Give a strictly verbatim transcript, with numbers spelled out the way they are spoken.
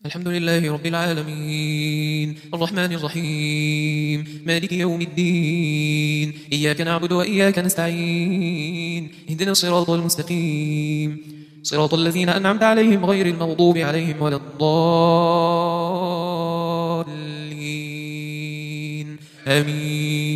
الحمد لله رب العالمين الرحمن الرحيم مالك يوم الدين إياك نعبد وإياك نستعين اهدنا الصراط المستقيم صراط الذين أنعمت عليهم غير المغضوب عليهم ولا الضالين آمين.